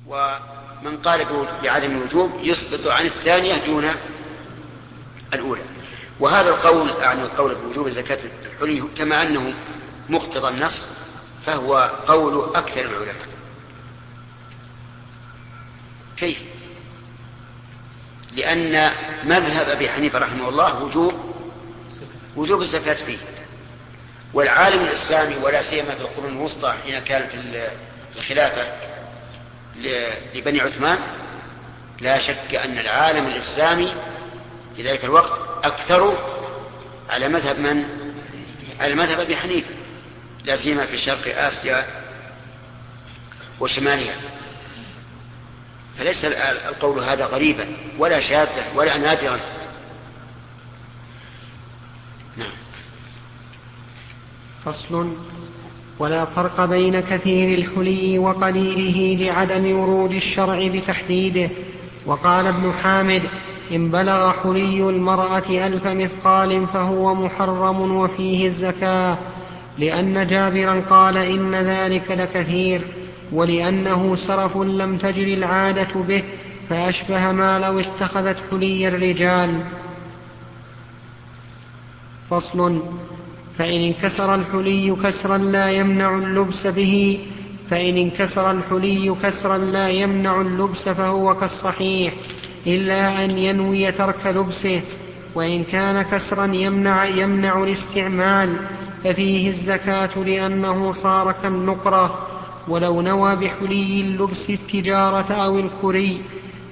ومن قال بعدم الوجوب يسقط عن الثانية دون الأولى. وهذا القول عن القول بوجوب زكاة الحلي كما أنه مقتضى النص فهو قول أكثر العلماء. كيف؟ لأن مذهب أبي حنيفة رحمه الله وجوب الزكاة فيه، والعالم الإسلامي ولا سيما في القرون الوسطى حين كان في الخلافة لبني عثمان لا شك أن العالم الإسلامي في ذلك الوقت أكثر على مذهب من؟ على مذهب أبي حنيفة، لا سيما في شرق آسيا وشمالها. فليس القول هذا غريبا ولا شاذا ولا نادرا. نعم. فصل. ولا فرق بين كثير الحلي وقليله لعدم ورود الشرع بتحديده. وقال ابن حامد: إن بلغ حلي المرأة 1000 مثقال فهو محرم وفيه الزكاة، لأن جابرا قال إن ذلك لكثير، ولأنه سرف لم تجر العادة به، فأشبه ما لو اتخذت حلي الرجال. فصل. فإن انكسر الحلي كسرا لا يمنع اللبس به، فإن انكسر الحلي كسرا لا يمنع اللبس فهو كالصحيح، إلا أن ينوي ترك لبسه. وإن كان كسرا يمنع الاستعمال ففيه الزكاة، لأنه صار كالنقرة. ولو نوى بحلي اللبس التجارة أو الكري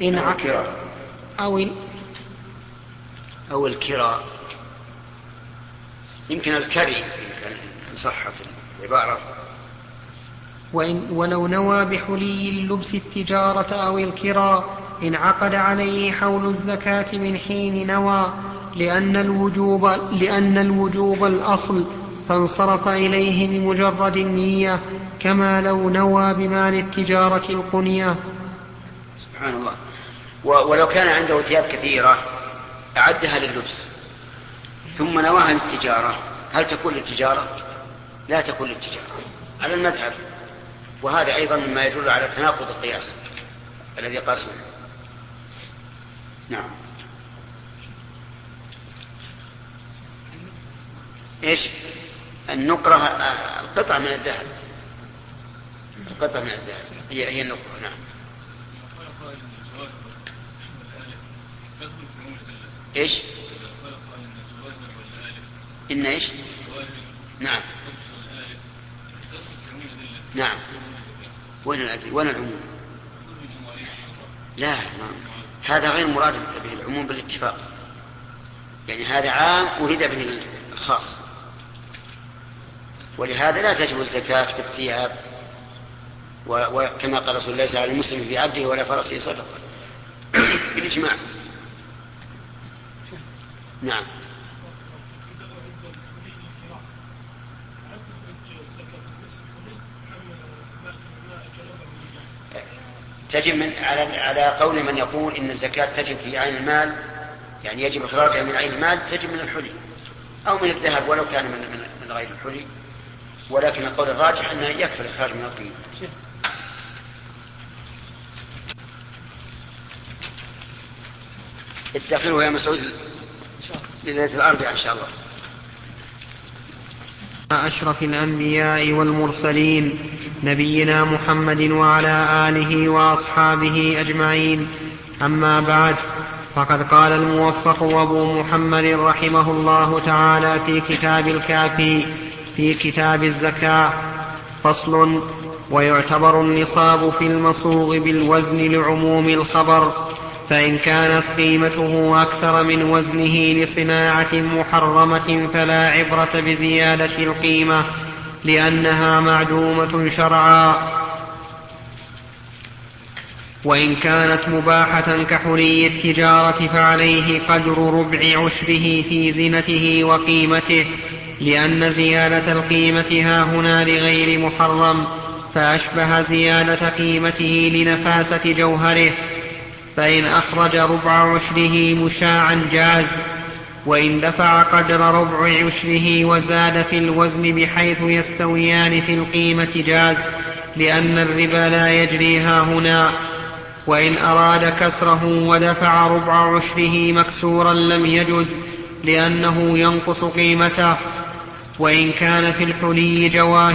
أو الكراء، يمكن الكري إن صحت العبارة. ولو نوى بحلي اللبس التجارة أو الكراء انعقد عليه حول الزكاة من حين نوى، لأن الوجوب الأصل، فانصرف إليه بمجرد النية، كما لو نوى بمال التجارة القنية. سبحان الله. ولو كان عنده ثياب كثيرة أعدها لللبس ثم نواها للتجارة، هل تكون للتجارة؟ لا تكون للتجارة على المذهب. وهذا أيضا مما يدل على تناقض القياس الذي قاسوه. نعم. إيش النقرة؟ القطعة من الذهب، القطعة من الذهب هي النقرة. نعم. إيش إن إيش؟ نعم نعم. وين العموم؟ لا، هذا غير مراد به العموم بالاتفاق، يعني هذا عام أريد به الخاص، ولهذا لا تجب الزكاة في الثياب. وكما قال رسول الله: ليس على المسلم في عبده ولا فرسه صدقة بالإجماع. نعم. تجب على قول من يقول إن الزكاة تجب في عين المال، يعني يجب إخراجها من عين المال، تجب من الحلي أو من الذهب ولو كان من غير الحلي. ولكن القول الراجح أنه يكفي الإخراج من القيمة. اتخذوا يا مسعود ليلة الأربعاء إن شاء الله. أشرف الأنبياء والمرسلين نبينا محمد وعلى آله وأصحابه أجمعين. أما بعد، فقد قال الموفق أبو محمد رحمه الله تعالى في كتاب الكافي في كتاب الزكاة: فصل. ويعتبر النصاب في المصوغ بالوزن لعموم الخبر، فإن كانت قيمته أكثر من وزنه لصناعة محرمة فلا عبرة بزيادة القيمة، لأنها معدومة شرعا. وإن كانت مباحة كحلي التجارة فعليه قدر ربع عشره في زينته وقيمته، لأن زيادة القيمة هاهنا لغير محرم، فأشبه زيادة قيمته لنفاسة جوهره. فإن أخرج ربع عشره مشاعا جاز، وإن دفع قدر ربع عشره وزاد في الوزن بحيث يستويان في القيمة جاز، لأن الربا لا يجري هاهنا، وإن أراد كسره ودفع ربع عشره مكسورا لم يجز، لأنه ينقص قيمته. وإن كان في الحلي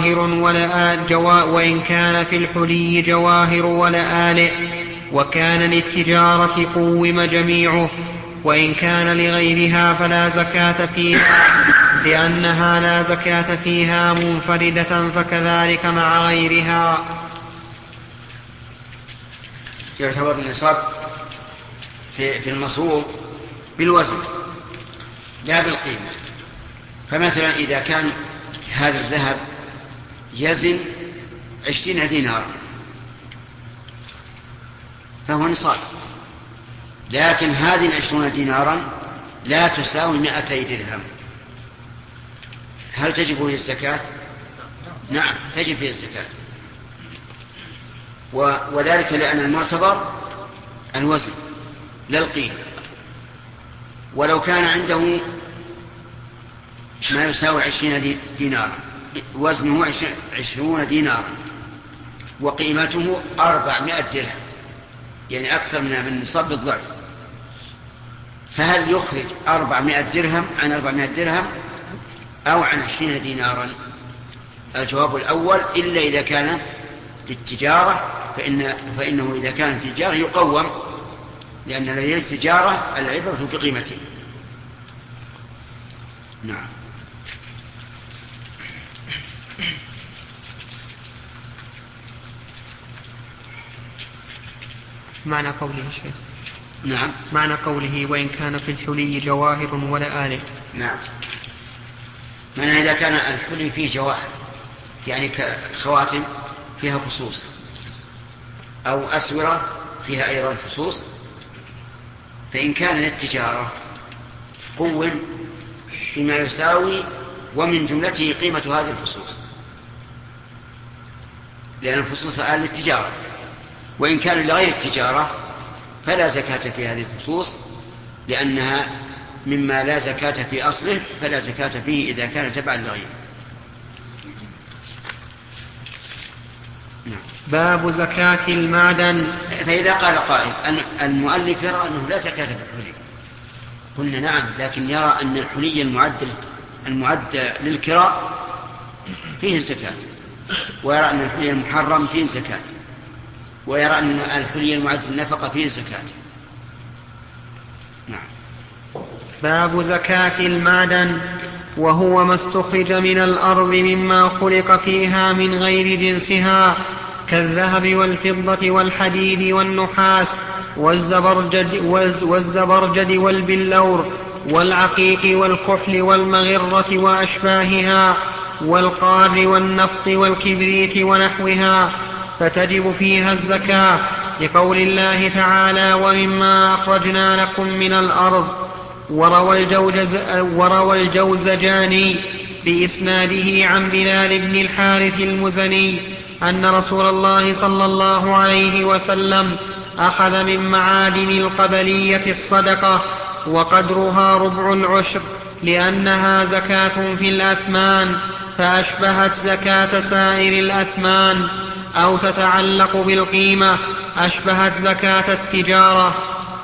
جواهر ولآلئ وكان للتجارة قوم جميعه، وإن كان لغيرها فلا زكاة فيها، لأنها لا زكاة فيها منفردة، فكذلك مع غيرها. يعتبر النصاب في المصروف بالوزن لا بالقيمة. فمثلا إذا كان هذا الذهب يزن 20 دينار فهو نصاب، لكن هذه 20 دينارا لا تساوي 200 درهم. هل تجب فيه الزكاة؟ نعم تجب فيه الزكاة، وذلك لأن المعتبر الوزن لا القيمة. ولو كان عنده ما يساوي 20 دينار، وزنه 20 دينارا وقيمته 400 درهم، يعني أكثر من نصاب الضعف، فهل يخرج 400 درهم عن 400 درهم أو عن 20 دينارا؟ الجواب الأول، إلا إذا كان للتجارة فإنه إذا كان تجارة يقوم، لأن الذي التجارة العبرة بقيمته. نعم. معنى قوله شيء. نعم. معنى قوله وإن كان في الحلي جواهر ولآلئ. نعم. معنى إذا كان الحلي فيه جواهر، يعني كخواتم فيها فصوص، أو أسورة فيها أيضا فصوص، فإن كان للتجارة قوم بما يساوي ومن جملته قيمة هذه الفصوص، لأن الفصوص آل للتجارة. وإن كان لغير التجارة فلا زكاة في هذه الفصوص، لأنها مما لا زكاة في أصله، فلا زكاة فيه إذا كان تبعا لغيره. نعم. باب زكاة المعدن. فإذا قال قائل المؤلف يرى أنه لا زكاة في الحلي، قلنا نعم، لكن يرى أن الحلي المعد للكراء فيه الزكاة، ويرى أن الحلي المحرم فيه الزكاة، ويرى أن الحلي المعد للنفقة فيه الزكاة. نعم. باب زكاة المعدن، وهو ما استخرج من الأرض مما خلق فيها من غير جنسها، كالذهب والفضة والحديد والنحاس والزبرجد والبلور والعقيق والكحل والمغرة وأشباهها والقار والنفط والكبريت ونحوها، فتجب فيها الزكاة، لقول الله تعالى ومما أخرجنا لكم من الأرض. وروى الجوزجاني بإسناده عن بلال بن الحارث المزني أن رسول الله صلى الله عليه وسلم أخذ من معادن القبلية الصدقة، وقدرها ربع العشر، لأنها زكاة في الأثمان، فأشبهت زكاة سائر الأثمان، أو تتعلق بالقيمة، أشبهت زكاة التجارة.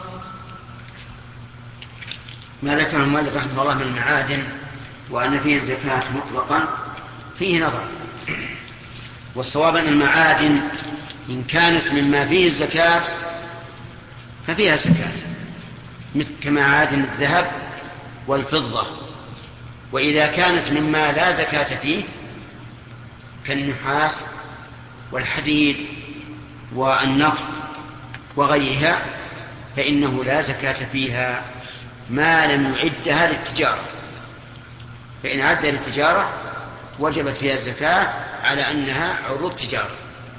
ما ذكر المؤلف رحمه الله من المعادن وأن فيه الزكاة مطلقا فيه نظر، والصواب أن المعادن إن كانت مما فيه الزكاة ففيها زكاة، مثل كمعادن الذهب والفضة. وإذا كانت مما لا زكاة فيه كالنحاس والحديد والنفط وغيرها فإنه لا زكاة فيها ما لم يعدها للتجارة، فإن عدها للتجارة وجبت فيها الزكاة على أنها عروض تجارة.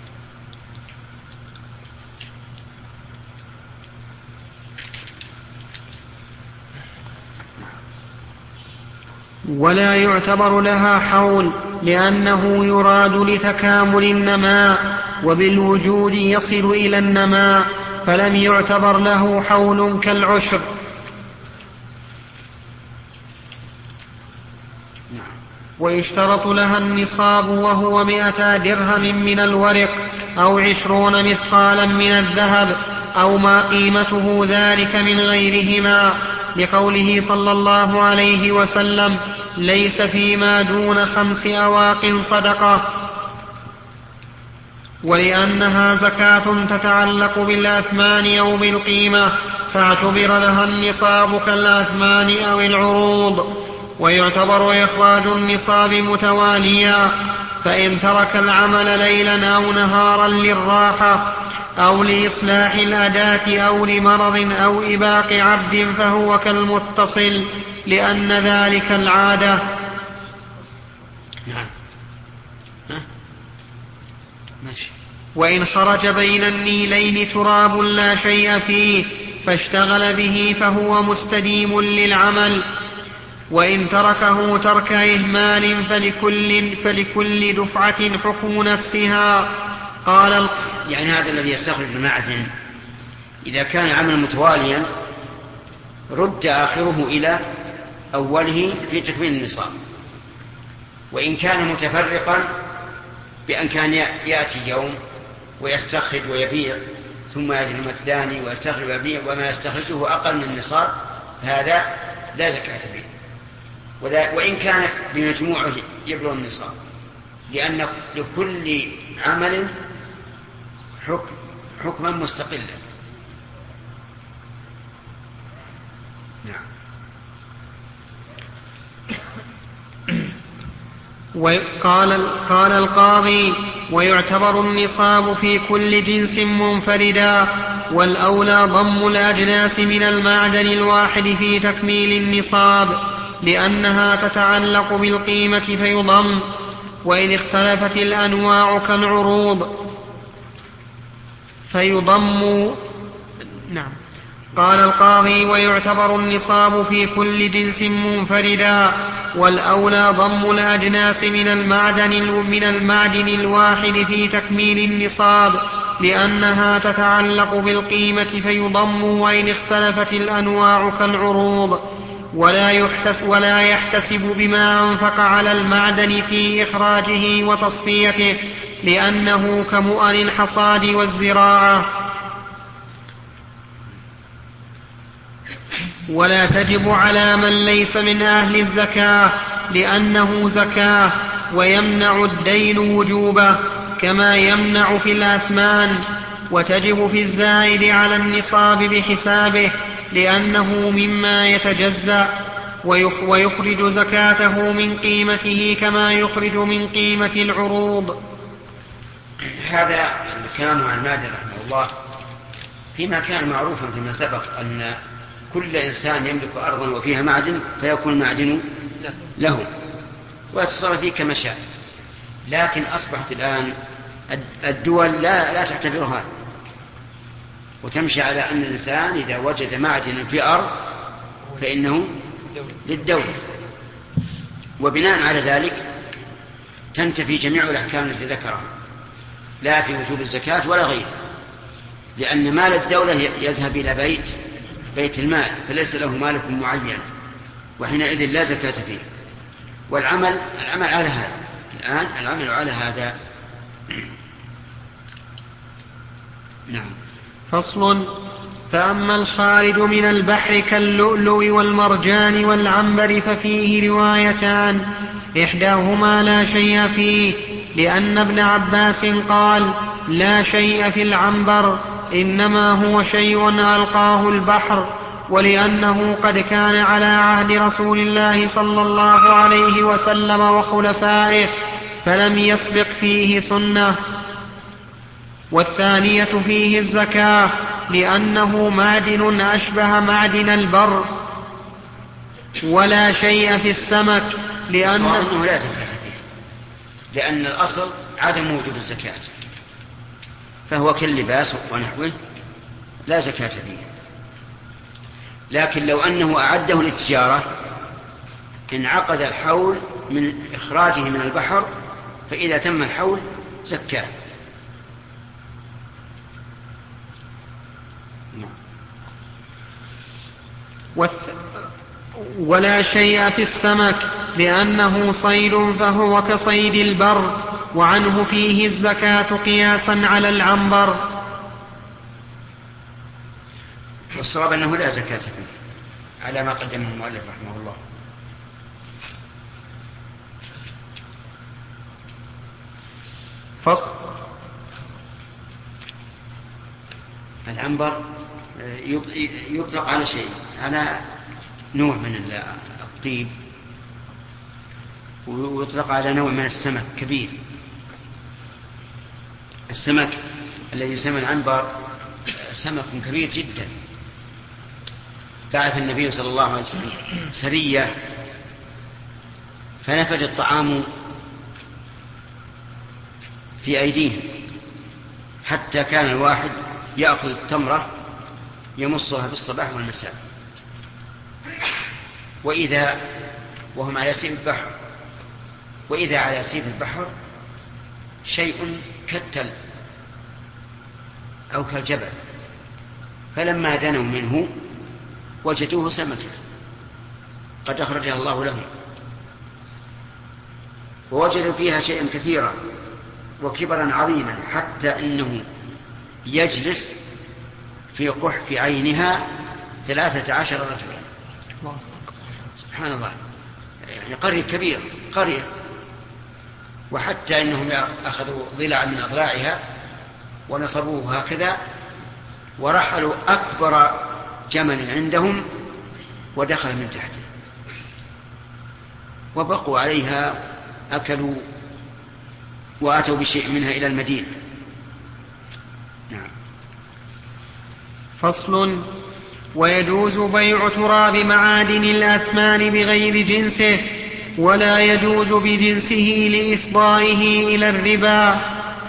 ولا يعتبر لها حول، لأنه يراد لتكامل النماء، وبالوجود يصل إلى النماء، فلم يعتبر له حول كالعشر. ويشترط لها النصاب، وهو 100 درهم من الورق، أو 20 مثقالا من الذهب، أو ما قيمته ذلك من غيرهما، لقوله صلى الله عليه وسلم: ليس فيما دون 5 أواق صدقة. ولأنها زكاة تتعلق بالأثمان أو بالقيمة، فاعتبر لها النصاب كالأثمان أو العروض. ويعتبر إخراج النصاب متواليا، فإن ترك العمل ليلا أو نهارا للراحة أو لإصلاح الأداة أو لمرض أو إباق عبد فهو كالمتصل، لأن ذلك العادة. وإن خرج بين النيلين تراب لا شيء فيه فاشتغل به فهو مستديم للعمل. وإن تركه ترك إهمال فلكل دفعة حكم نفسها. قال يعني هذا الذي يستخرج المعدن إذا كان عمل متواليا رد آخره إلى أوله في تكميل النصاب. وإن كان متفرقا بأن كان يأتي يوم ويستخرج ويبيع، ثم يأتي اليوم الثاني ويستخرج ويبيع وما يستخرجه أقل من النصاب، فهذا لا زكاة فيه. وإن كان بمجموعه يبلغ النصاب، لأن لكل عمل حكما مستقلا. نعم. قال القاضي: ويعتبر النصاب في كل جنس منفردا، والأولى ضم الأجناس من المعدن الواحد في تكميل النصاب، لأنها تتعلق بالقيمة فيضم. وإن اختلفت الأنواع كالعروض فيضم. نعم. قال القاضي: ويعتبر النصاب في كل جنس منفردا، والأولى ضم الأجناس من المعدن الواحد في تكميل النصاب، لأنها تتعلق بالقيمة فيضم. وإن اختلفت الأنواع كالعروض. ولا يحتسب بما أنفق على المعدن في إخراجه وتصفيته، لأنه كمؤن الحصاد والزراعة. ولا تجب على من ليس من أهل الزكاة، لأنه زكاة، ويمنع الدين وجوبه كما يمنع في الأثمان. وتجب في الزائد على النصاب بحسابه، لأنه مما يتجزأ، ويخرج زكاته من قيمته كما يخرج من قيمة العروض. هذا الكلام عن المادة رحمه الله فيما كان معروفا فيما سبق أن كل إنسان يملك أرضا وفيها معدن فيكون المعدن له ويتصرف فيه كما شاء. لكن أصبحت الآن الدول لا تعتبر هذا، وتمشي على أن الإنسان إذا وجد معدنا في أرض فإنه للدولة، وبناء على ذلك تنتفي جميع الأحكام التي ذكرها، لا في وجوب الزكاة ولا غيره، لأن مال الدولة يذهب إلى بيت المال، فليس له مالك معين، وحينئذ لا زكاة فيه. والعمل على هذا الآن، العمل على هذا. نعم. فصل: فأما الخارج من البحر كاللؤلؤ والمرجان والعنبر ففيه روايتان، إحداهما لا شيء فيه، لأن ابن عباس قال: لا شيء في العنبر، إنما هو شيء ألقاه البحر، ولأنه قد كان على عهد رسول الله صلى الله عليه وسلم وخلفائه فلم يسبق فيه سنة. والثانية فيه الزكاة، لأنه معدن أشبه معدن البر. ولا شيء في السمك، لأنه لا زكاة فيه، لأن الأصل عدم وجوب الزكاة، فهو كاللباس ونحوه لا زكاة فيه. لكن لو أنه أعده للتجارة انعقد الحول من إخراجه من البحر، فإذا تم الحول زكاه. ولا شيء في السمك، لأنه صيد فهو كصيد البر، وعنه فيه الزكاة قياسا على العنبر. والصواب أنه لا زكاة فيه على ما قدمه المؤلف رحمه الله. فصل. العنبر يطلق على شيء، على نوع من الطيب، ويطلق على نوع من السمك كبير. السمك الذي يسمى العنبر سمك كبير جدا. بعث النبي صلى الله عليه وسلم سرية فنفد الطعام في أيديهم حتى كان الواحد يأخذ التمرة يمصها في الصباح والمساء، وهم على سيف البحر، وإذا على سيف البحر شيء كالتل أو كالجبل، فلما دنوا منه وجدوه سمكة قد أخرجها الله لهم، ووجدوا فيها شيئا كثيرا وكبرا عظيما، حتى أنه يجلس في قحف عينها 13 رجلا. سبحان الله، يعني قرية كبيرة، قرية. وحتى أنهم أخذوا ضلعا من أضلاعها ونصبوه هكذا ورحلوا أكبر جمل عندهم ودخل من تحته، وبقوا عليها أكلوا وأتوا بشيء منها إلى المدينة. نعم. فصل. ويجوز بيع تراب معادن الأثمان بغير جنسه، ولا يجوز بجنسه لإفضائه إلى الربا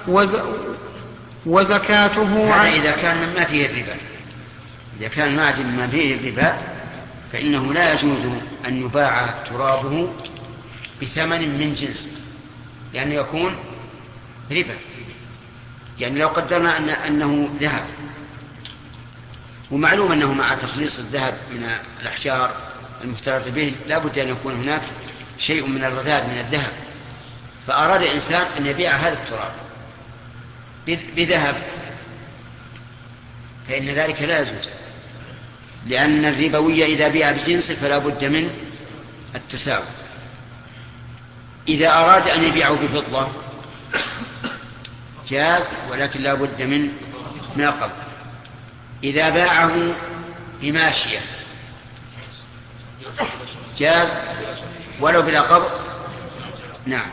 وزكاته. هذا إذا كان مما فيه الربا. إذا كان المعدن مما فيه الربا فإنه لا يجوز أن يباع ترابه بثمن من جنس، لأنه يكون ربا. يعني لو قدرنا أنه ذهب، ومعلوم أنه مع تخليص الذهب من الأحجار المفترض به لا بد أن يكون هناك شيء من الرذاذ من الذهب، فأراد إنسان أن يبيع هذا التراب بذهب، فإن ذلك لا يجوز، لأن الربوية إذا بيع بجنسه فلا بد من التساوي. إذا أراد أن يبيعه بفضة جاز، ولكن لا بد من القبض. إذا باعه بماشية جاز ولو بلا قبض. نعم.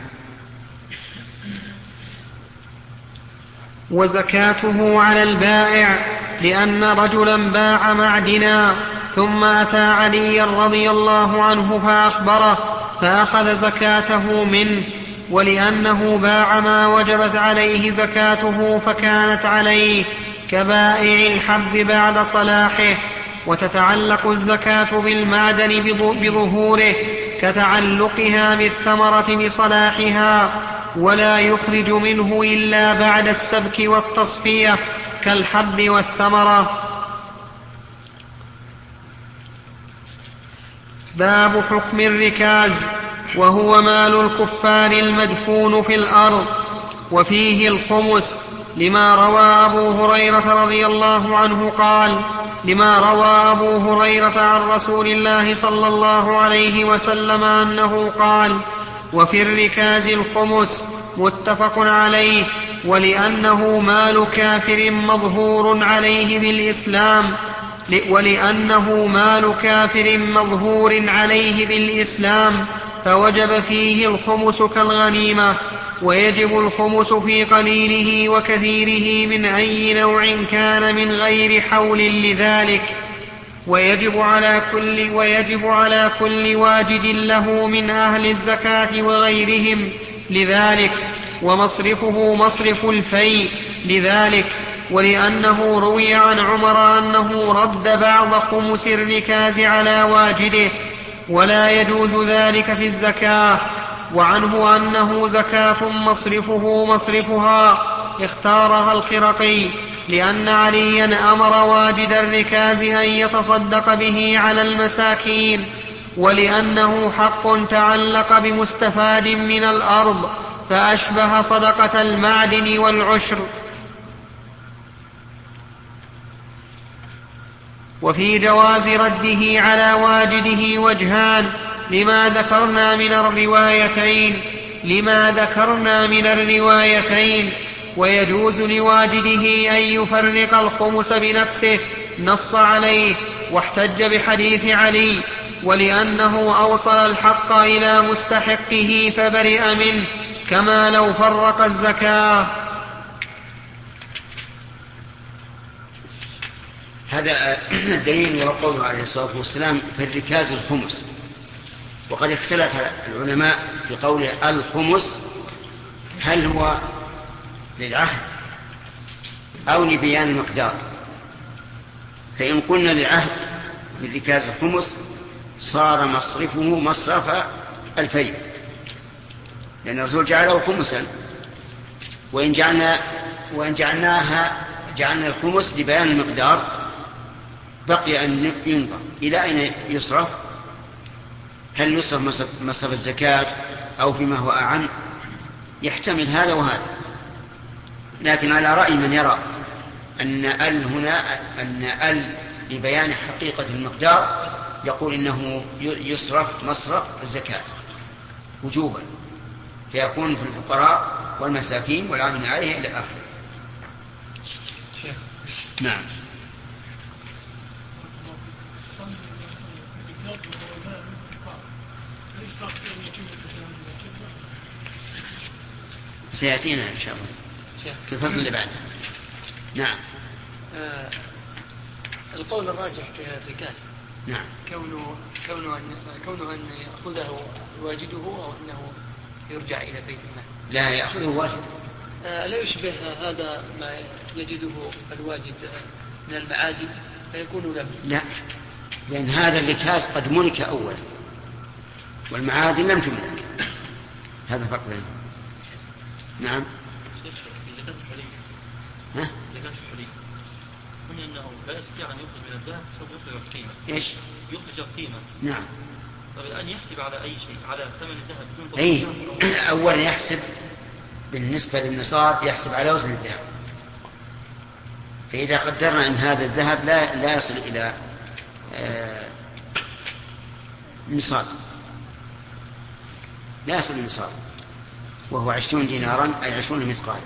وزكاته على البائع، لأن رجلا باع معدنا ثم أتى عليا رضي الله عنه فأخبره فأخذ زكاته منه، ولأنه باع ما وجبت عليه زكاته فكانت عليه كبائع الحب بعد صلاحه. وتتعلق الزكاة بالمعدن بظهوره كتعلقها بالثمرة بصلاحها، ولا يخرج منه إلا بعد السبك والتصفية كالحب والثمرة. باب حكم الركاز، وهو مال الكفار المدفون في الأرض، وفيه الخمس، لما روى أبو هريرة رضي الله عنه قال: لما روى أبو هريرة عن رسول الله صلى الله عليه وسلم أنه قال: وفي الركاز الخمس، متفق عليه. ولأنه مال كافر مظهور عليه بالإسلام فوجب فيه الخمس كالغنيمة. ويجب الخمس في قليله وكثيره من أي نوع كان من غير حول لذلك. ويجب على كل واجد له من أهل الزكاة وغيرهم لذلك، ومصرفه مصرف الفيء لذلك. ولأنه روي عن عمر أنه رد بعض خمس الركاز على واجده، ولا يجوز ذلك في الزكاة. وعنه أنه زكاة مصرفه مصرفها اختارها الخرقي، لأن عليا أمر واجد الركاز أن يتصدق به على المساكين، ولأنه حق تعلق بمستفاد من الأرض فأشبه صدقة المعدن والعشر. وفي جواز رده على واجده وجهان لما ذكرنا من الروايتين. ويجوز لواجده أن يفرق الخمس بنفسه نص عليه واحتج بحديث علي، ولأنه أوصل الحق إلى مستحقه فبرئ منه كما لو فرق الزكاة. هذا دليل وقوله عليه الصلاة والسلام في الركاز الخمس. وقد اختلف العلماء في قوله الخمس هل هو للعهد أو لبيان المقدار. فإن قلنا للعهد في الركاز الخمس صار مصرفه مصرف الفيء، لأن الرسول جعله خمسا. وإن جعلنا الخمس لبيان المقدار بقي أن ينظر إلى أين يصرف، هل يصرف مصرف الزكاة أو فيما هو أعم، يحتمل هذا وهذا. لكن على رأي من يرى أن ال لبيان حقيقة المقدار يقول إنه يصرف مصرف الزكاة وجوبا، فيكون في الفقراء والمساكين والعاملين عليه إلى آخره. نعم. سيأتينا إن شاء الله في الفصل اللي بعده. نعم. القول الراجح في الركاز نعم كونه أن يأخذه واجده أو أنه يرجع إلى بيت المال. لا، يأخذه واجد. لا يشبه هذا ما يجده الواجد من المعادن فيكون له؟ لا، لأن هذا الركاز قد ملك أولا والمعادن لم تملك، هذا فرق بينهم. نعم. في زكاة الحلي. زكاة الحلي هنا أنه لا يستطيع أن يخرج من الذهب سوف يخرج القيمة. إيش؟ يخرج القيمة. نعم. طب الآن يحسب على أي شيء، على ثمن الذهب بدون تصنيع؟ أولا يحسب بالنسبة للنصاب، يحسب على وزن الذهب. فإذا قدرنا أن هذا الذهب لا يصل إلى نصاب، لا يصل النصاب، وهو 20 دينارا أي 20 مثقال،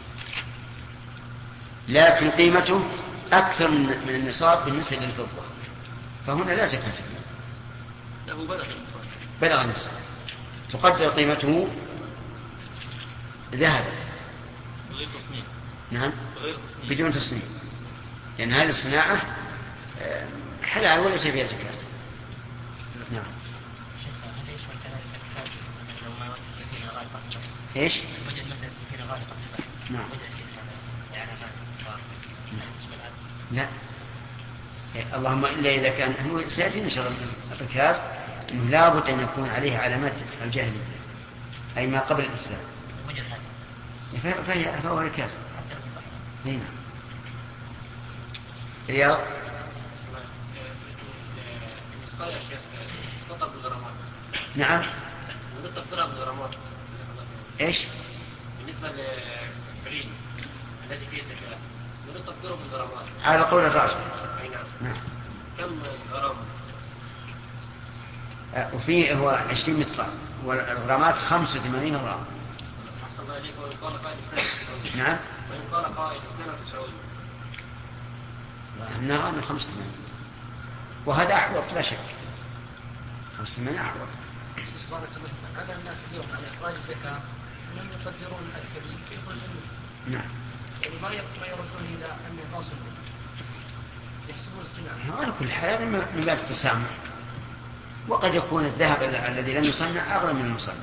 لكن قيمته أكثر من النصاب بالنسبة للفضة، فهنا لا زكاة فيه. له بلغ النصاب تقدر قيمته ذهبا بغير تصنيع. نعم، بغير تصنيع. بدون تصنيع، لأن هذه الصناعة حلال ولا شيء فيها زكاة. نعم. ايش؟ وجد مثلا سفينة غارقة في البحر. نعم. لا، اللهم إلا إذا كان هو سيأتي إن شاء الله الركاز إنه لابد أن يكون عليه علامات الجاهلية، أي ما قبل الإسلام، فهو ركاز. نعم. رياض. بالنسبة يا شيخ تطلب الغرامات. نعم. تطلب الغرامات. ايش؟ بالنسبة للحلي الذي فيه زكاة تقدره بالغرامات على قول الراجح. نعم. كم غرامة؟ وفيه هو 20 مثقال، والغرامات 85 غرام. أحسن الله إليك. وإن قال قائل 92. نعم. وإن قال قائل 92. نرى أن 85، وهذا أحوط لا شك. 85 أحوط. هذا الناس اليوم على إخراج الزكاة لم يقدرون الكبير كيف يخرجون. نعم. يعني ما يردون إلى أن يفاصلوا يحسبون الصناعة. على كل حال هذا من باب التسامح، وقد يكون الذهب الذي لم يصنع أغلى من المصنع،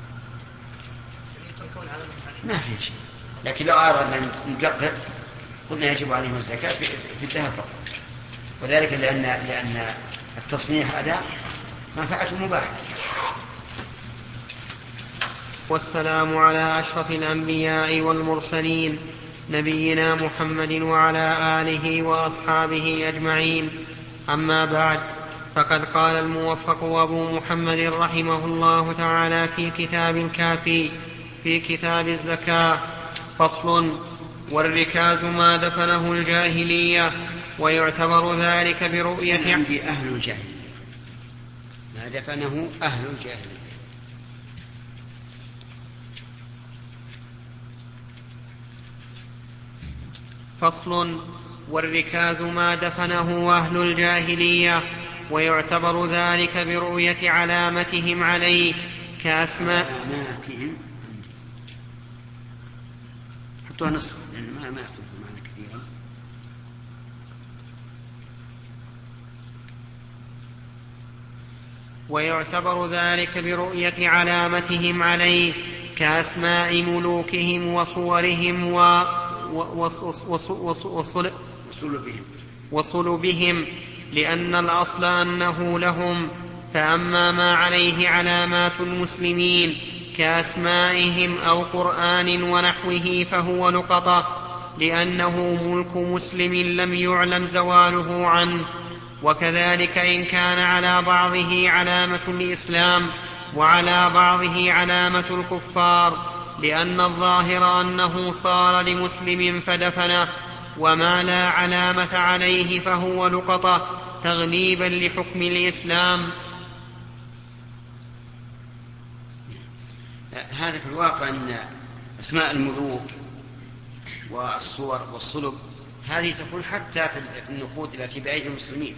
ما في شيء. لكن لو أردنا أن ندقق قلنا يجب عليهم الزكاة في الذهب فقط، وذلك لأن التصنيع هذا منفعة مباحة. والسلام على أشرف الأنبياء والمرسلين نبينا محمد وعلى آله وأصحابه أجمعين. أما بعد، فقد قال الموفق أبو محمد رحمه الله تعالى في كتاب الكافي في كتاب الزكاة: فصل: والركاز ما دفنه الجاهلية ويعتبر ذلك برؤية عندي أهل الجاهلية، ما دفنه أهل الجاهلية. فصل. والركاز ما دفنه أهل الجاهلية، ويعتبر ذلك برؤية علامتهم عليه علاماتهم، حطوها نصف لأن ما يختلف معنا كثيرا. ويعتبر ذلك برؤية علامتهم عليه كأسماء ملوكهم وصورهم وصلبهم، لأن الأصل أنه لهم. فأما ما عليه علامات المسلمين كأسمائهم أو قرآن ونحوه فهو لقطة، لأنه ملك مسلم لم يعلم زواله عنه. وكذلك إن كان على بعضه علامة الإسلام وعلى بعضه علامة الكفار، لأن الظاهر أنه صار لمسلم فدفنه، وما لا علامة عليه فهو لقطة تغليبا لحكم الإسلام. هذا في الواقع أن أسماء الملوك والصور والصلب هذه تكون حتى في النقود التي بأيدي المسلمين،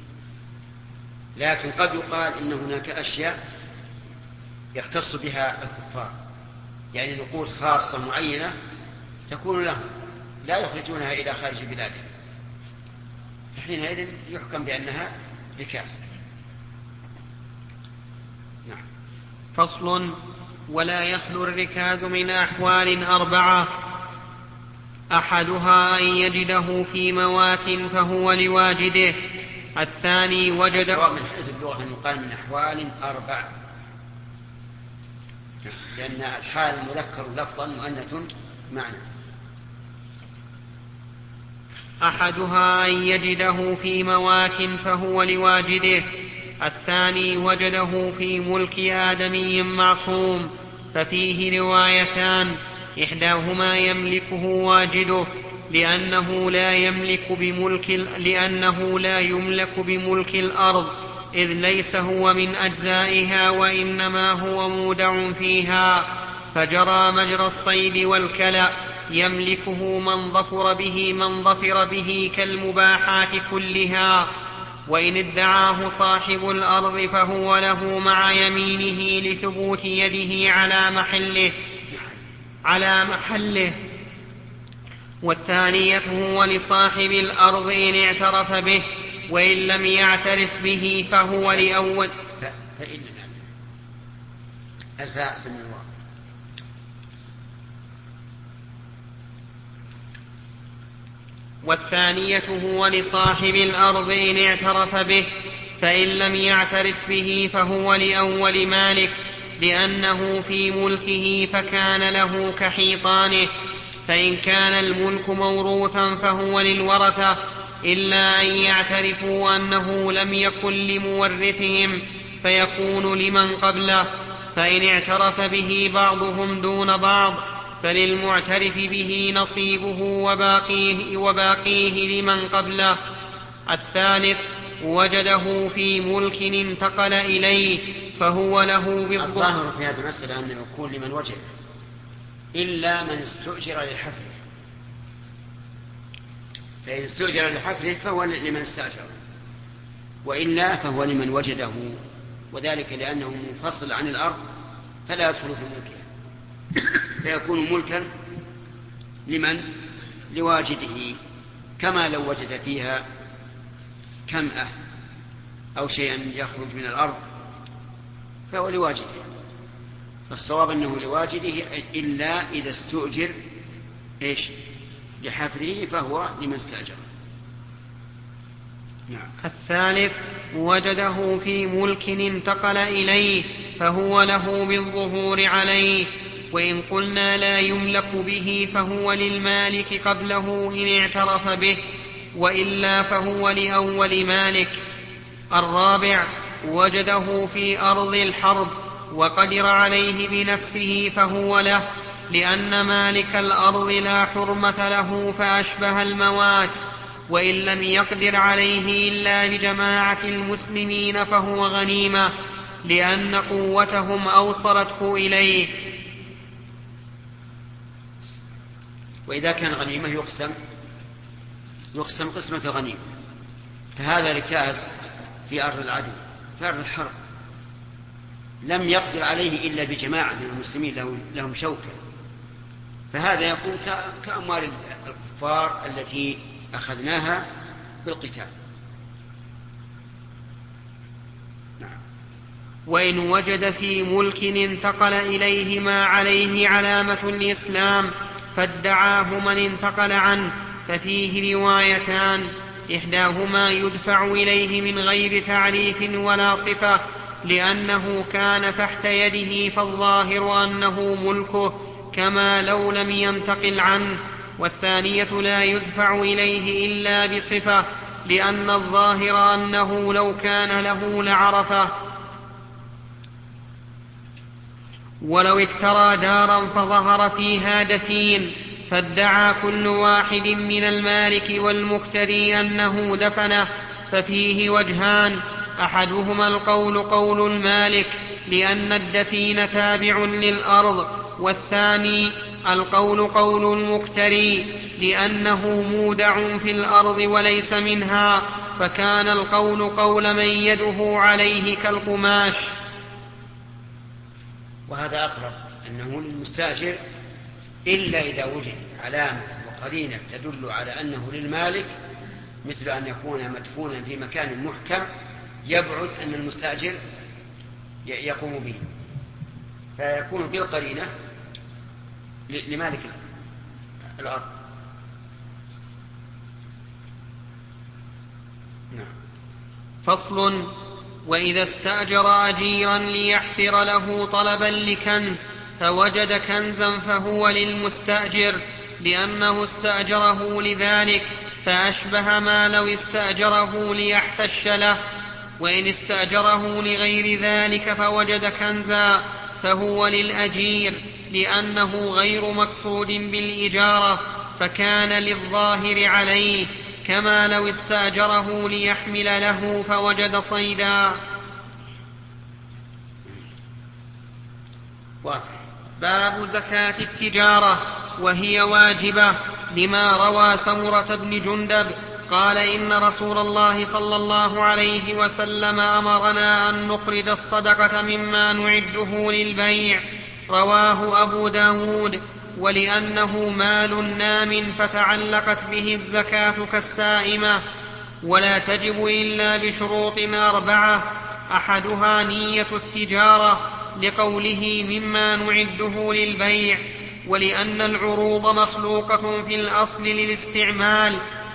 لكن قد يقال إن هناك أشياء يختص بها الكفار، يعني نقود خاصة معينة تكون لهم لا يخرجونها إلى خارج بلادهم، فحينئذ يحكم بأنها ركاز. نعم. فصل. ولا يخلو الركاز من أحوال 4: أحدها أن يجده في موات فهو لواجده، الثاني وجده سواء من حيث اللغة أن يقال من أحوال 4، لأن الحال مذكر لفظا مؤنث معنى. أحدها أن يجده في موات فهو لواجده، الثاني وجده في ملك آدمي معصوم، ففيه روايتان: إحداهما يملكه واجده لأنه لا يملك بملك الأرض، إذ ليس هو من أجزائها وإنما هو مودع فيها، فجرى مجرى الصيد والكلأ، يملكه من ظفر به كالمباحات كلها. وإن ادعاه صاحب الأرض فهو له مع يمينه لثبوت يده على محله. والثانية هو لصاحب الأرض إن اعترف به، وإن لم يعترف به فهو لأول فإن الفاء سن الواقع. والثانية هو لصاحب الأرض إن اعترف به، فإن لم يعترف به فهو لأول مالك، لأنه في ملكه فكان له كحيطانه. فإن كان الملك موروثا فهو للورثة، إلا أن يعترفوا أنه لم يكن لمورثهم فيكون لمن قبله، فإن اعترف به بعضهم دون بعض فللمعترف به نصيبه وباقيه لمن قبله. الثالث وجده في ملك انتقل إليه فهو له الظاهر في هذه المسألة أنه يكون لمن وجد، إلا من استؤجر لحفره، فإن استؤجر لحفره فهو لمن استأجر، وإلا فهو لمن وجده، وذلك لأنه منفصل عن الأرض فلا يدخل في ملكها، فيكون ملكا لمن لواجده، كما لو وجد فيها كمأة أو شيئا يخرج من الأرض فهو لواجده. فالصواب أنه لواجده إلا إذا استؤجر لحفره فهو لمن استأجر. نعم. الثالث وجده في ملك انتقل إليه فهو له بالظهور عليه، وإن قلنا لا يملك به فهو للمالك قبله إن اعترف به، وإلا فهو لأول مالك. الرابع وجده في أرض الحرب وقدر عليه بنفسه فهو له، لأن مالك الأرض لا حرمة له فأشبه الموات، وإن لم يقدر عليه إلا بجماعة المسلمين فهو غنيمة، لأن قوتهم أوصلته إليه. وإذا كان غنيمة يقسم قسمة الغنيمة، فهذا ركاز في أرض العدو، في أرض الحرب، لم يقدر عليه إلا بجماعة من المسلمين لهم شوكة، فهذا يكون كأموال الكفار التي أخذناها بالقتال. وإن وجد في ملك انتقل إليه ما عليه علامة الإسلام فادعاه من انتقل عنه، ففيه روايتان: إحداهما يدفع إليه من غير تعريف ولا صفة لأنه كان تحت يده فالظاهر أنه ملكه كما لو لم ينتقل عنه، والثانية لا يدفع إليه إلا بصفة لأن الظاهر أنه لو كان له لعرفه. ولو اكترى دارا فظهر فيها دفين فادعى كل واحد من المالك والمكتري أنه دفنه، ففيه وجهان: أحدهما القول قول المالك لأن الدفين تابع للأرض، والثاني القول قول المكتري لأنه مودع في الأرض وليس منها، فكان القول قول من يده عليه كالقماش. وهذا أقرب أنه للمستأجر إلا إذا وجد علامة وقرينة تدل على أنه للمالك، مثل أن يكون مدفونا في مكان محكم يبعد أن المستأجر يقوم به، فيكون بالقرينة لمالك الأرض. نعم. فصل: وإذا استأجر أجيرا ليحفر له طلبا لكنز فوجد كنزا فهو للمستأجر لأنه استأجره لذلك، فأشبه ما لو استأجره ليحتش له. وإن استأجره لغير ذلك فوجد كنزا فهو للأجير لأنه غير مقصود بالإجارة، فكان للظاهر عليه، كما لو استأجره ليحمل له فوجد صيدا. باب زكاة التجارة وهي واجبة، لما روى سمرة بن جندب قال: إن رسول الله صلى الله عليه وسلم أمرنا أن نخرج الصدقة مما نعده للبيع. رواه أبو داود. ولأنه مال نام فتعلقت به الزكاة كالسائمة، ولا تجب إلا بشروط 4: أحدها نية التجارة لقوله مما نعده للبيع، ولأن العروض مخلوقة في الأصل للاستعمال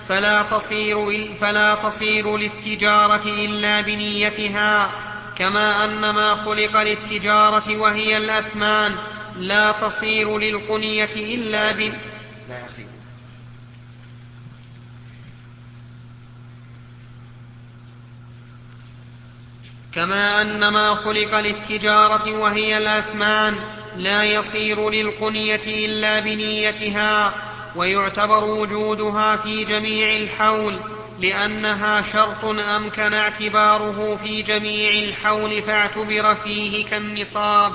فلا تصير للتجارة إلا بنيتها، كما أن ما خلق للتجارة وهي الأثمان لا تصير للقنية إلا كما أن ما خلق للتجارة وهي الأثمان لا يصير للقنية إلا بنيتها، ويعتبر وجودها في جميع الحول لأنها شرط أمكن اعتباره في جميع الحول فاعتبر فيه كالنصاب.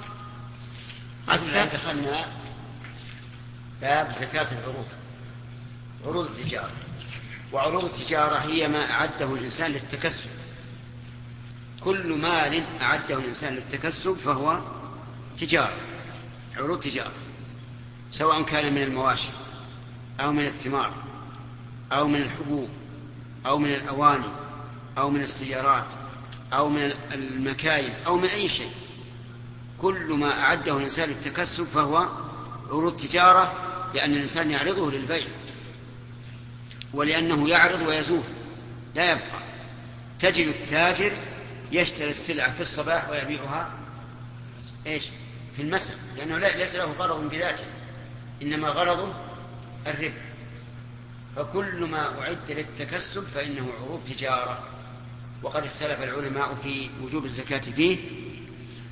دخلنا باب زكاة العروض، عروض التجارة. وعروض التجارة هي ما أعده الإنسان للتكسب، كل مال أعده الإنسان للتكسب فهو تجارة، عروض تجارة، سواء كان من المواشي أو من الثمار أو من الحبوب أو من الأواني أو من السيارات أو من المكاين أو من أي شيء، كل ما أعده الإنسان للتكسب فهو عروض تجارة، لأن الإنسان يعرضه للبيع، ولأنه يعرض ويزول لا يبقى. تجد التاجر يشتري السلعة في الصباح ويبيعها في المساء، لأنه ليس له غرض بذاته، إنما غرضه الربح. فكل ما أعد للتكسب فإنه عروض تجارة. وقد اختلف العلماء في وجوب الزكاة فيه،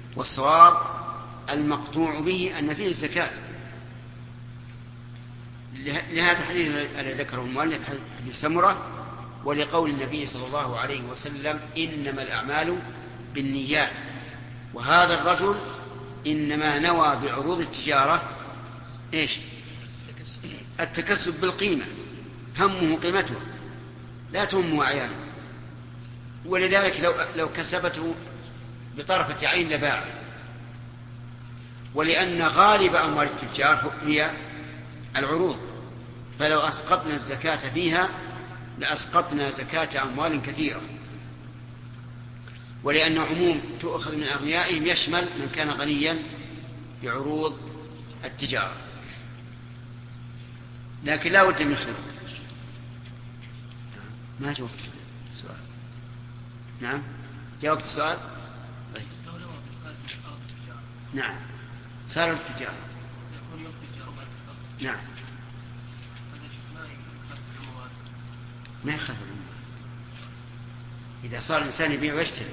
والصواب المقطوع به أن فيه الزكاة، لهذا الحديث الذي ذكره المؤلف حديث سمرة، ولقول النبي صلى الله عليه وسلم إنما الأعمال بالنيات. وهذا الرجل إنما نوى بعروض التجارة إيش؟ التكسب بالقيمة، همه قيمته لا تهمه أعيانه، ولذلك لو كسبته بطرفة عين لباع. ولأن غالب أموال التجار هي العروض، فلو أسقطنا الزكاة فيها لأسقطنا زكاة أموال كثيرة. ولأن عموم تؤخذ من أغنيائهم يشمل من كان غنيا بعروض التجارة. لكن لا بد من شروط. ما جاوبت السؤال. نعم جاوبت السؤال. طيب. نعم صار التجارة. نعم ما يخالف الأمور. إذا صار الإنسان يبيع ويشتري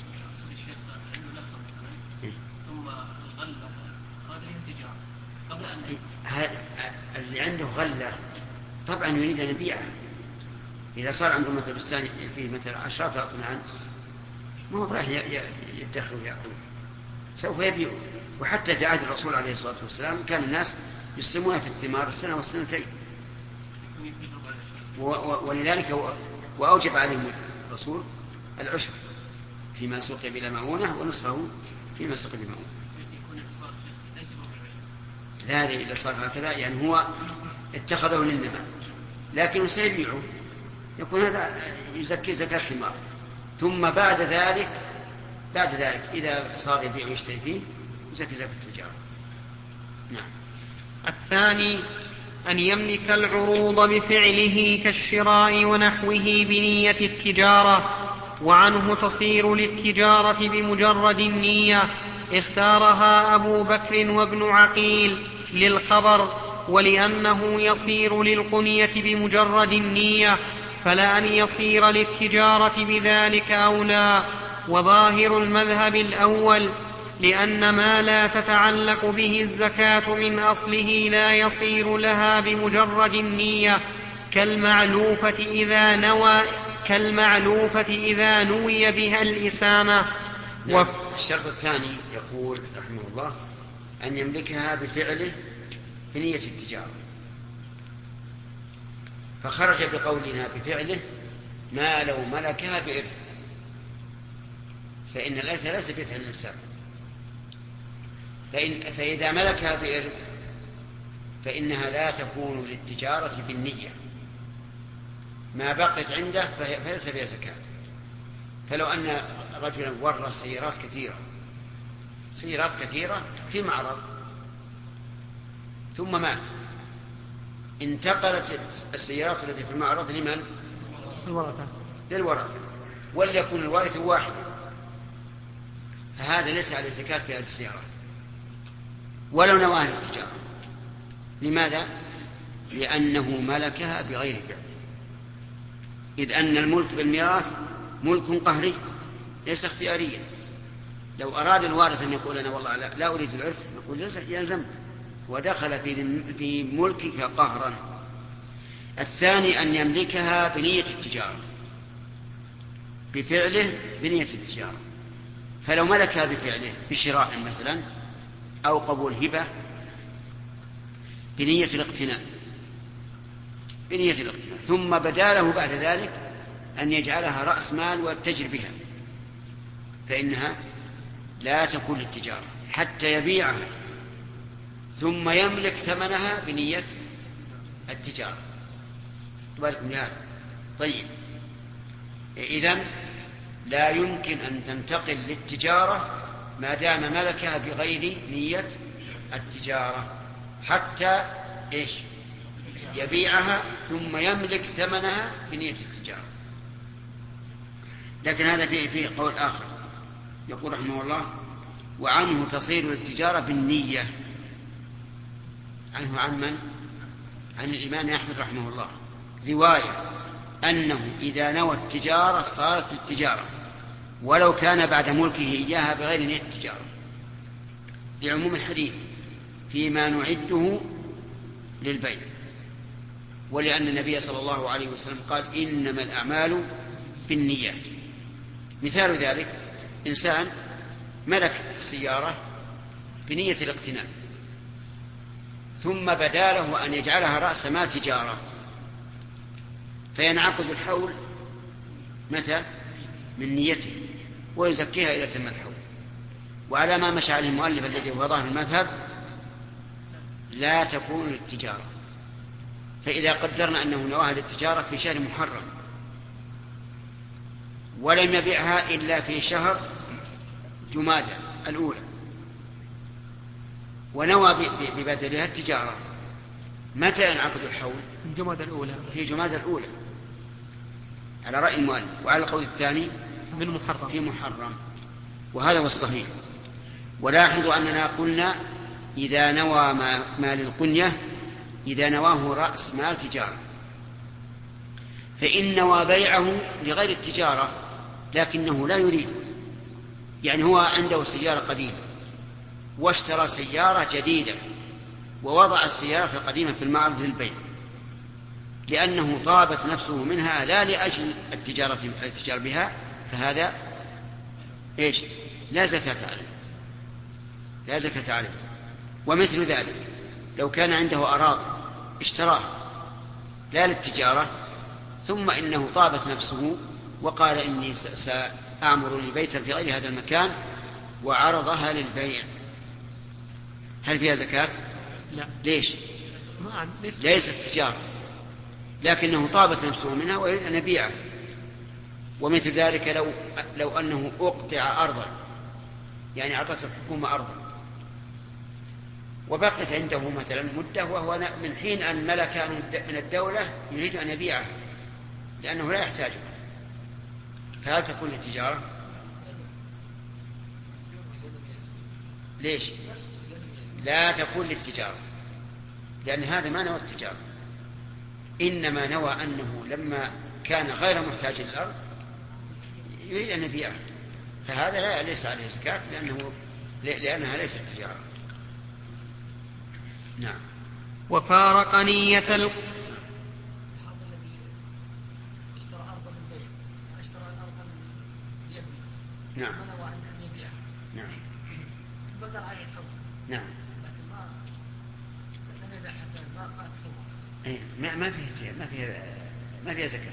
ثم الغلة هذه التجارة قبل أن اللي عنده غلة طبعا يريد أن يبيعها. إذا صار عنده مثل بستان فيه مثل 10 أطنان ما هو راح يدخل ويأكل، سوف يبيع. وحتى في عهد الرسول عليه الصلاة والسلام كان الناس يسلمون في الثمار السنة والسنتين، ولذلك وأوجب عليهم الرسول العشر فيما سقي بلا مؤونة ونصفه فيما سقي بمؤونة. لا إذا صار هكذا يعني هو اتخذه للنماء، لكن سيبيعه يكون هذا يزكي زكاة ثمار. ثم بعد ذلك إذا صار يبيع ويشتري فيه يزكي زكاة التجارة. نعم. الثاني أن يملك العروض بفعله كالشراء ونحوه بنية التجارة، وعنه تصير للتجارة بمجرد النية، اختارها أبو بكر وابن عقيل للخبر، ولأنه يصير للقنية بمجرد النية فلأن يصير للتجارة بذلك أولى. وظاهر المذهب الأول، لأن ما لا تتعلق به الزكاة من أصله لا يصير لها بمجرد النية، كالمعلوفة إذا نوي بها الإسامة. الشرط الثاني يقول رحمه الله أن يملكها بفعله بنية التجارة، فخرج بقولنا بفعله ما لو ملكها بإرث، فإن الإرث ليس بفعل الإنسان. فإذا ملكها بإرث فإنها لا تكون للتجارة بالنية، ما بقيت عنده فليس فيها زكاة. فلو أن رجلا ورث سيارات كثيرة في معرض ثم مات، انتقلت السيارات التي في المعرض لمن؟ للورثة، وليكن الوارث واحد، فهذا ليس عليه زكاة في هذه السيارات ولو نواه التجارة. لماذا؟ لأنه ملكها بغير فعل، إذ أن الملك بالميراث ملك قهري ليس اختياريا. لو أراد الوارث أن يقول أنا والله لا أريد الإرث، نقول يلزم ودخل في ملكك قهرا. الثاني أن يملكها بنية التجارة، بفعله بنية التجارة. فلو ملكها بفعله بشراء مثلا أو قبول هبة بنية الاقتناء ثم بدا له بعد ذلك أن يجعلها رأس مال والتجر بها، فإنها لا تكون للتجارة حتى يبيعها ثم يملك ثمنها بنية التجارة. تباركم لهذا. طيب، إذن لا يمكن أن تنتقل للتجارة ما دام ملكها بغير نية التجارة حتى يبيعها ثم يملك ثمنها بنية التجارة. لكن هذا فيه قول آخر، يقول رحمه الله وعنه تصير التجارة بالنية. عنه عن من؟ عن الإمام أحمد رحمه الله رواية أنه إذا نوى التجارة صارت التجارة ولو كان بعد ملكه إياها بغير نية التجارة، لعموم الحديث فيما نعده للبيع. ولأن النبي صلى الله عليه وسلم قال إنما الأعمال بالنيات. مثال ذلك إنسان ملك السيارة بنية الاقتناء، ثم بدا له أن يجعلها رأس مال تجارة، فينعقد الحول متى؟ من نيته، ويزكيها إذا تم الحول. وعلى ما مشى عليه المؤلف الذي هو ظاهر المذهب لا تكون للتجارة. فإذا قدرنا أنه نواها للتجارة في شهر محرم ولم يبيعها إلا في شهر جمادى الأولى ونوى ببدلها التجارة، متى ينعقد الحول؟ في جمادى الأولى على رأي المؤلف، وعلى القول الثاني في محرم، وهذا هو الصحيح. ولاحظوا أننا قلنا إذا نوى مال القنية إذا نواه رأس مال تجارة، فإن نوى بيعه لغير التجارة لكنه لا يريد، يعني هو عنده سيارة قديمة واشترى سيارة جديدة ووضع السيارة القديمة في المعرض للبيع لأنه طابت نفسه منها لا لأجل التجارة بها، فهذا إيش؟ لا زكاة عليه. ومثل ذلك لو كان عنده أراضي اشتراها لا للتجارة ثم إنه طابت نفسه وقال إني سأعمر لي بيتا في غير هذا المكان وعرضها للبيع، هل فيها زكاة؟ لا. ليش؟ ليست تجارة لكنه طابت نفسه منها ويريد أن يبيعها. ومثل ذلك لو أنه أقطع أرضا، يعني أعطته الحكومة أرضا وبقيت عنده مثلا مدة وهو من حين أن ملك من الدولة يريد أن يبيعها لأنه لا يحتاجها، فهل تكون للتجارة؟ ليش؟ لا تكون للتجارة، لأن هذا ما نوى التجارة، إنما نوى أنه لما كان غير محتاج للأرض يريد أن يبيعها، فهذا ليس عليه زكاة لأنها ليست تجارة. نعم. وفارق نية اشترى أرضا للبيع، اشترى أرضا ليبني، نعم. ونوى أن يبيعها، نعم. بدل عليه الحول، نعم. لكن لم يبيع حتى ما تسوى. ما فيها زكاة،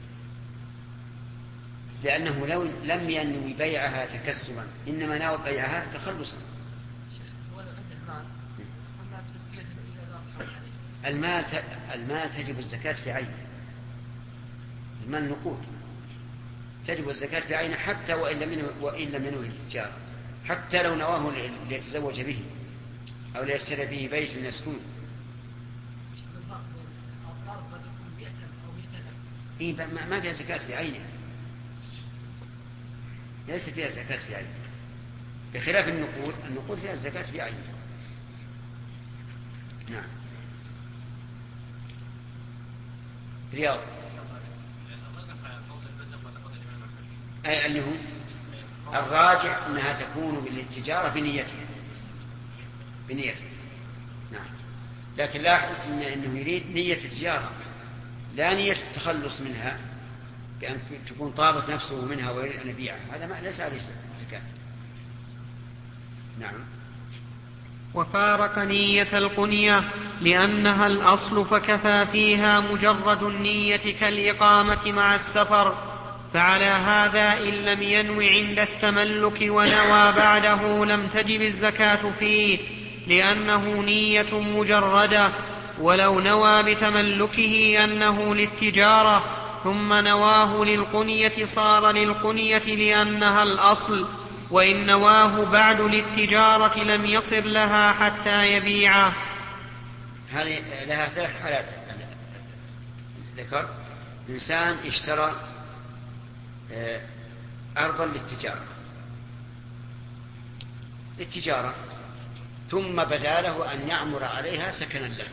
لأنه لو لم ينوي بيعها تكسبا إنما نوى بيعها تخلصا. المال تجب الزكاة في عينه، المال نقود تجب الزكاة في عينه حتى وإن لم ينوي التجارة، حتى لو نواه ليتزوج به أو ليشتري به بيت يسكنه. ما فيها زكاة في عينه، ليس فيها زكاة في عينه، بخلاف النقود فيها الزكاة في عينه. نعم. رياض أي أنه الراجح أنها تكون للتجارة بنيتها. نعم. لكن لاحظ أنه يريد نية التجارة لا نية التخلص منها بأن تكون طابت نفسه منها ويريد أن يبيعها، هذا ليس عليه زكاة. نعم. وفارق نية القنية لأنها الأصل فكفى فيها مجرد النية كالإقامة مع السفر، فعلى هذا إن لم ينو عند التملك ونوى بعده لم تجب الزكاة فيه لأنه نية مجردة، ولو نوى بتملكه أنه للتجارة ثم نواه للقنية صار للقنية لأنها الأصل، وإن نواه بعد للتجارة لم يصر لها حتى يبيعه. هذه لها 3 حالات. ذكر إنسان اشترى أرضا للتجارة ثم بدا له أن يعمر عليها سكنا له،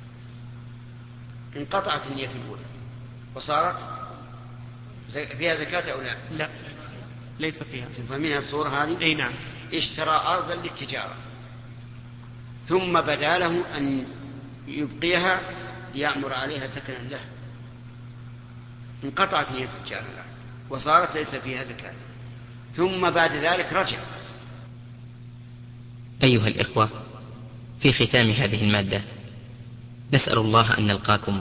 انقطعت النية الأولى وصارت فيها زكاة أو لا؟ لا ليس فيها. تفهمين الصورة هذه؟ أي نعم. اشترى أرضا للتجارة ثم بدا له أن يبقيها ليعمر عليها سكنا له، انقطعت نية التجارة وصارت ليس فيها زكاة، ثم بعد ذلك رجع. أيها الإخوة، في ختام هذه المادة نسأل الله أن نلقاكم